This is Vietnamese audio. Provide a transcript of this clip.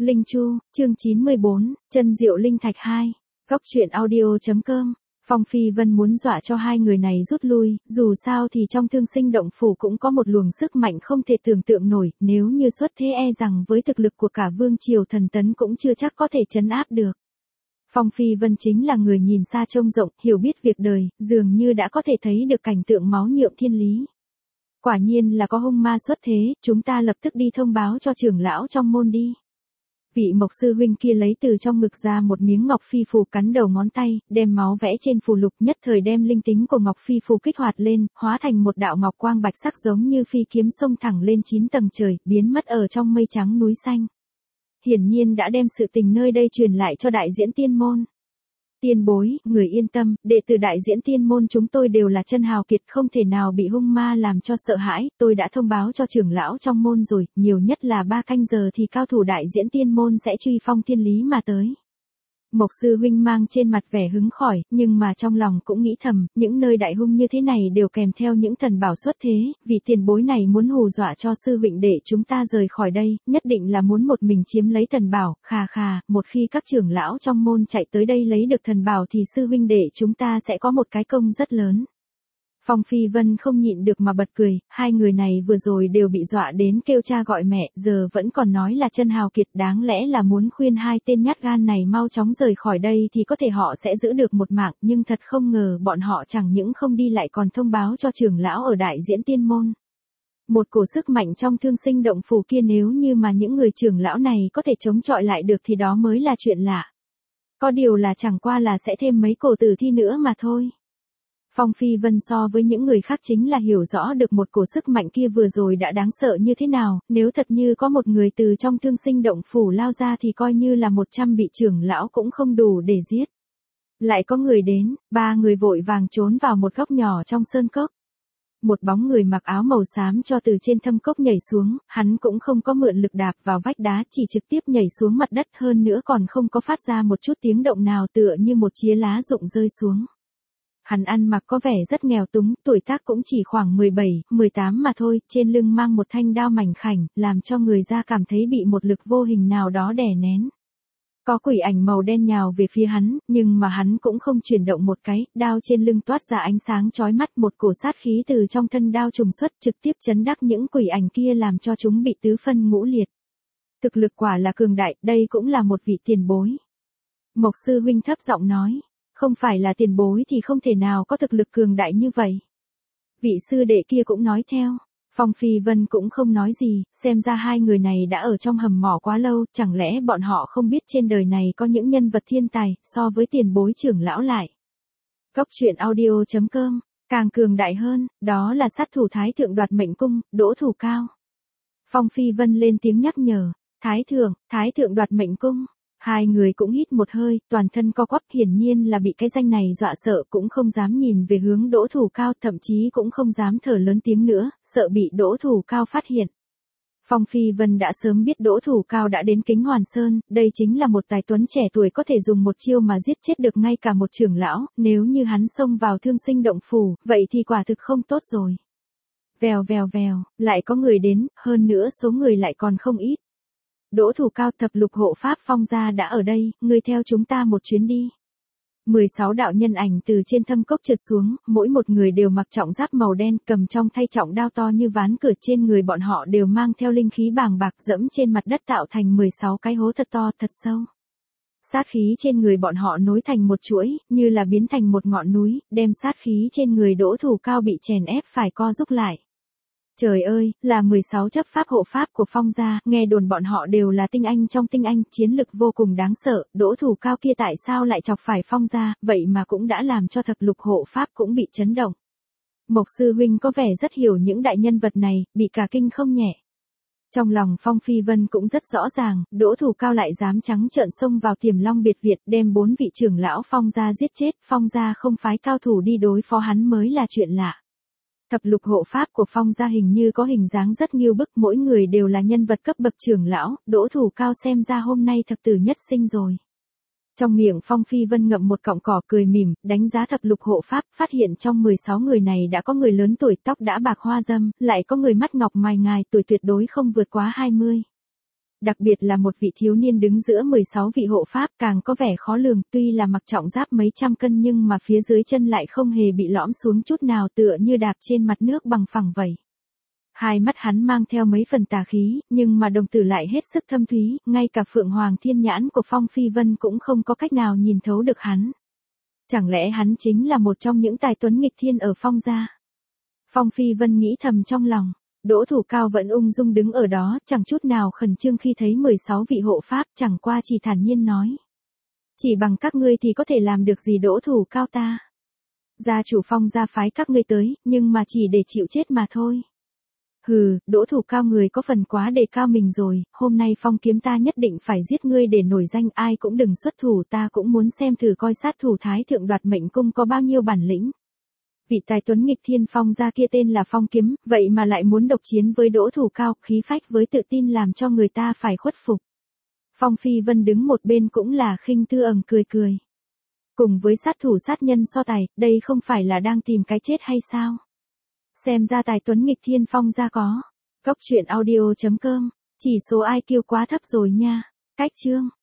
Linh Chu, chương 94, chân diệu linh thạch 2. Góc truyện audio.com. Phong Phi Vân muốn dọa cho hai người này rút lui, dù sao thì trong Thương Sinh Động Phủ cũng có một luồng sức mạnh không thể tưởng tượng nổi, nếu như xuất thế e rằng với thực lực của cả Vương Triều Thần Tấn cũng chưa chắc có thể trấn áp được. Phong Phi Vân chính là người nhìn xa trông rộng, hiểu biết việc đời, dường như đã có thể thấy được cảnh tượng máu nhuộm thiên lý. Quả nhiên là có hung ma xuất thế, chúng ta lập tức đi thông báo cho trưởng lão trong môn đi. Vị Mộc sư huynh kia lấy từ trong ngực ra một miếng ngọc phi phù, cắn đầu ngón tay, đem máu vẽ trên phù lục, nhất thời đem linh tính của ngọc phi phù kích hoạt lên, hóa thành một đạo ngọc quang bạch sắc giống như phi kiếm xông thẳng lên 9 tầng trời, biến mất ở trong mây trắng núi xanh. Hiển nhiên đã đem sự tình nơi đây truyền lại cho đại diễn tiên môn. Tiên bối, người yên tâm, đệ tử đại diễn tiên môn chúng tôi đều là chân hào kiệt, không thể nào bị hung ma làm cho sợ hãi, tôi đã thông báo cho trưởng lão trong môn rồi, nhiều nhất là 3 canh giờ thì cao thủ đại diễn tiên môn sẽ truy phong thiên lý mà tới. Mộc sư huynh mang trên mặt vẻ hứng khởi, nhưng mà trong lòng cũng nghĩ thầm, những nơi đại hung như thế này đều kèm theo những thần bảo xuất thế, vì tiền bối này muốn hù dọa cho sư huynh đệ chúng ta rời khỏi đây, nhất định là muốn một mình chiếm lấy thần bảo, một khi các trưởng lão trong môn chạy tới đây lấy được thần bảo thì sư huynh đệ chúng ta sẽ có một cái công rất lớn. Phong Phi Vân không nhịn được mà bật cười, hai người này vừa rồi đều bị dọa đến kêu cha gọi mẹ, giờ vẫn còn nói là chân hào kiệt, đáng lẽ là muốn khuyên hai tên nhát gan này mau chóng rời khỏi đây thì có thể họ sẽ giữ được một mạng, nhưng thật không ngờ bọn họ chẳng những không đi lại còn thông báo cho trưởng lão ở đại diễn tiên môn. Một cổ sức mạnh trong Thương Sinh Động Phủ kia, nếu như mà những người trưởng lão này có thể chống chọi lại được thì đó mới là chuyện lạ. Có điều là chẳng qua là sẽ thêm mấy cổ tử thi nữa mà thôi. Phong Phi Vân so với những người khác chính là hiểu rõ được một cổ sức mạnh kia vừa rồi đã đáng sợ như thế nào, nếu thật như có một người từ trong Thương Sinh Động Phủ lao ra thì coi như là 100 vị trưởng lão cũng không đủ để giết. Lại có người đến, 3 người vội vàng trốn vào một góc nhỏ trong sơn cốc. Một bóng người mặc áo màu xám cho từ trên thâm cốc nhảy xuống, hắn cũng không có mượn lực đạp vào vách đá, chỉ trực tiếp nhảy xuống mặt đất, hơn nữa còn không có phát ra một chút tiếng động nào, tựa như một chía lá rụng rơi xuống. Hắn ăn mặc có vẻ rất nghèo túng, tuổi tác cũng chỉ khoảng 17, 18 mà thôi, trên lưng mang một thanh đao mảnh khảnh, làm cho người ra cảm thấy bị một lực vô hình nào đó đè nén. Có quỷ ảnh màu đen nhào về phía hắn, nhưng mà hắn cũng không chuyển động một cái, đao trên lưng toát ra ánh sáng chói mắt, một cổ sát khí từ trong thân đao trùng xuất trực tiếp chấn đắc những quỷ ảnh kia làm cho chúng bị tứ phân ngũ liệt. Thực lực quả là cường đại, đây cũng là một vị tiền bối. Mộc sư huynh thấp giọng nói. Không phải là tiền bối thì không thể nào có thực lực cường đại như vậy. Vị sư đệ kia cũng nói theo. Phong Phi Vân cũng không nói gì, xem ra hai người này đã ở trong hầm mỏ quá lâu, chẳng lẽ bọn họ không biết trên đời này có những nhân vật thiên tài, so với tiền bối trưởng lão lại. Góc truyện audio.com, càng cường đại hơn, đó là sát thủ Thái Thượng Đoạt Mệnh Cung, Đỗ Thủ Cao. Phong Phi Vân lên tiếng nhắc nhở, Thái Thượng Đoạt Mệnh Cung. Hai người cũng hít một hơi, toàn thân co quắp, hiển nhiên là bị cái danh này dọa sợ, cũng không dám nhìn về hướng Đỗ Thủ Cao, thậm chí cũng không dám thở lớn tiếng nữa, sợ bị Đỗ Thủ Cao phát hiện. Phong Phi Vân đã sớm biết Đỗ Thủ Cao đã đến Kính Hoàn Sơn, đây chính là một tài tuấn trẻ tuổi có thể dùng một chiêu mà giết chết được ngay cả một trưởng lão, nếu như hắn xông vào Thương Sinh Động Phủ, vậy thì quả thực không tốt rồi. Vèo, lại có người đến, hơn nữa số người lại còn không ít. Đỗ Thủ Cao, thập lục hộ pháp Phong gia đã ở đây, ngươi theo chúng ta một chuyến đi. 16 đạo nhân ảnh từ trên thâm cốc trượt xuống, mỗi một người đều mặc trọng giáp màu đen, cầm trong tay trọng đao to như ván cửa, trên người bọn họ đều mang theo linh khí bàng bạc, dẫm trên mặt đất tạo thành 16 cái hố thật to, thật sâu. Sát khí trên người bọn họ nối thành một chuỗi, như là biến thành một ngọn núi, đem sát khí trên người Đỗ Thủ Cao bị chèn ép phải co rúm lại. Trời ơi, là 16 chấp pháp hộ pháp của Phong gia, nghe đồn bọn họ đều là tinh anh trong tinh anh, chiến lực vô cùng đáng sợ, Đỗ Thủ Cao kia tại sao lại chọc phải Phong gia, vậy mà cũng đã làm cho thập lục hộ pháp cũng bị chấn động. Mộc sư huynh có vẻ rất hiểu những đại nhân vật này, bị cả kinh không nhẹ. Trong lòng Phong Phi Vân cũng rất rõ ràng, Đỗ Thủ Cao lại dám trắng trợn xông vào Tiềm Long biệt viện, đem 4 vị trưởng lão Phong gia giết chết, Phong gia không phái cao thủ đi đối phó hắn mới là chuyện lạ. Thập lục hộ pháp của Phong gia hình như có hình dáng rất nghiêu bức, mỗi người đều là nhân vật cấp bậc trưởng lão, Đỗ Thủ Cao xem ra hôm nay thập tử nhất sinh rồi. Trong miệng Phong Phi Vân ngậm một cọng cỏ cười mỉm, đánh giá thập lục hộ pháp, phát hiện trong 16 người này đã có người lớn tuổi, tóc đã bạc hoa râm, lại có người mắt ngọc mày ngài, tuổi tuyệt đối không vượt quá 20. Đặc biệt là một vị thiếu niên đứng giữa 16 vị hộ pháp càng có vẻ khó lường, tuy là mặc trọng giáp mấy trăm cân nhưng mà phía dưới chân lại không hề bị lõm xuống chút nào, tựa như đạp trên mặt nước bằng phẳng vậy. Hai mắt hắn mang theo mấy phần tà khí, nhưng mà đồng tử lại hết sức thâm thúy, ngay cả Phượng Hoàng Thiên Nhãn của Phong Phi Vân cũng không có cách nào nhìn thấu được hắn. Chẳng lẽ hắn chính là một trong những tài tuấn nghịch thiên ở Phong gia? Phong Phi Vân nghĩ thầm trong lòng. Đỗ Thủ Cao vẫn ung dung đứng ở đó, chẳng chút nào khẩn trương khi thấy 16 vị hộ pháp, chẳng qua chỉ thản nhiên nói. Chỉ bằng các ngươi thì có thể làm được gì Đỗ Thủ Cao ta? Gia chủ Phong gia phái các ngươi tới, nhưng mà chỉ để chịu chết mà thôi. Hừ, Đỗ Thủ Cao người có phần quá đề cao mình rồi, hôm nay Phong Kiếm ta nhất định phải giết ngươi để nổi danh, ai cũng đừng xuất thủ, ta cũng muốn xem thử coi sát thủ Thái Thượng Đoạt Mệnh Cung có bao nhiêu bản lĩnh. Vị tài tuấn nghịch thiên Phong gia kia tên là Phong Kiếm, vậy mà lại muốn độc chiến với Đỗ Thủ Cao, khí phách với tự tin làm cho người ta phải khuất phục. Phong Phi Vân đứng một bên cũng là khinh tư ẩn cười cười. Cùng với sát thủ sát nhân so tài, đây không phải là đang tìm cái chết hay sao? Xem ra tài tuấn nghịch thiên Phong gia có. Cốc truyện audio.com, chỉ số IQ quá thấp rồi nha. Cách chương.